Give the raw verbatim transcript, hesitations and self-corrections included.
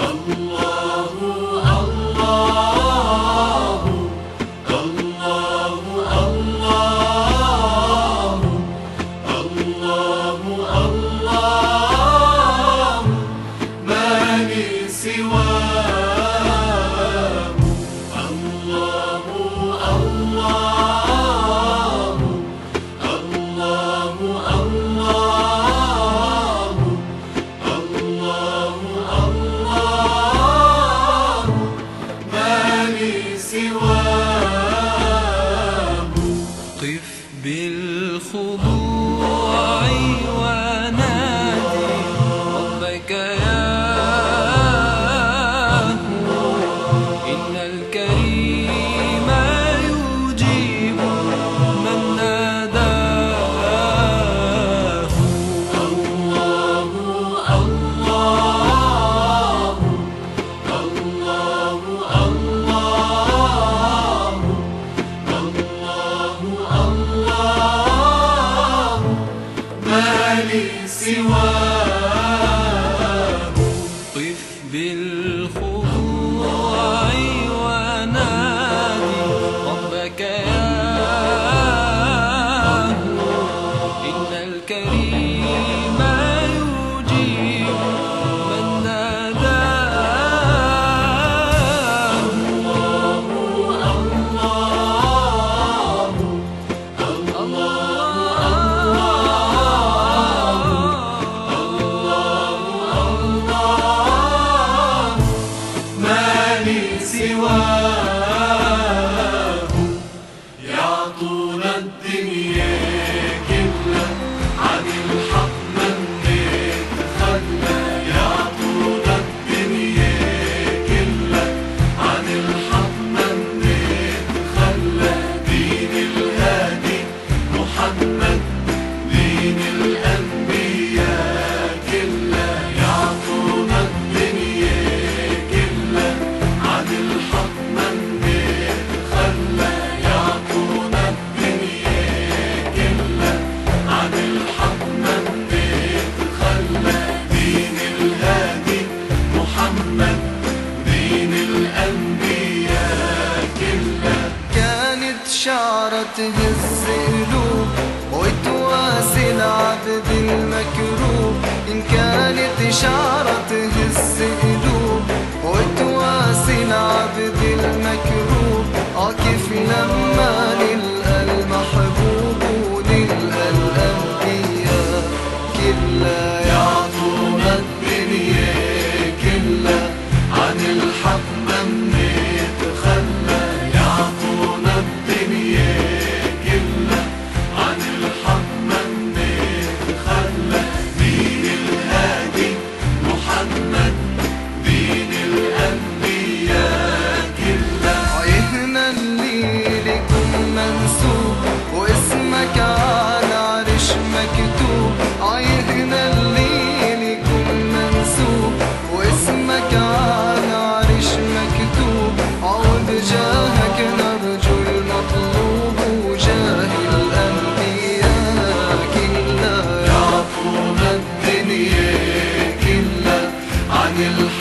بالخضوع ونادي ربك ياه، إن الكريم يجيب من ناداه. الله الله الله الله ما لي سواه. قف بالخضوع ونادي ربك ياه، إن الكريم يجيب من ناداه. الله سواه. يعطون الدنيا كلها عن الحق من نتخلى. يعطون الدنيا كلها عن الحق من نتخلى. دين الهادي محمد دين الأنبياء كلها. يعطون الدنيا كلها عن الحق من نتخلى. يعطون الدنيا كلها عن الحق من نتخلى. دين الهادي محمد دين الأنبياء كلها. كانت شعرة تهز قلوب وتواسي العبد المكروب. إن كانت شعرة تهز قلوب وتواسي العبد المكروب. آه كيف لما نلقى المحبوب ونلقى الأنبياء كلها. يعطون الدنيا كلها عن الحق من نتخلى. يعطون الدنيا كلها عن الحق من نتخلى. دين الهادي محمد دين الأنبياء كلها. عيهنا اللي لكم منسوب واسمك على عرش مكتوب. عيهنا اللي لكم منسوب واسمك على عرش مكتوب. عود جاهك نرجو المطلوب وجاه الأنبياء كلها. يعطون الدنيا كلها عن الحق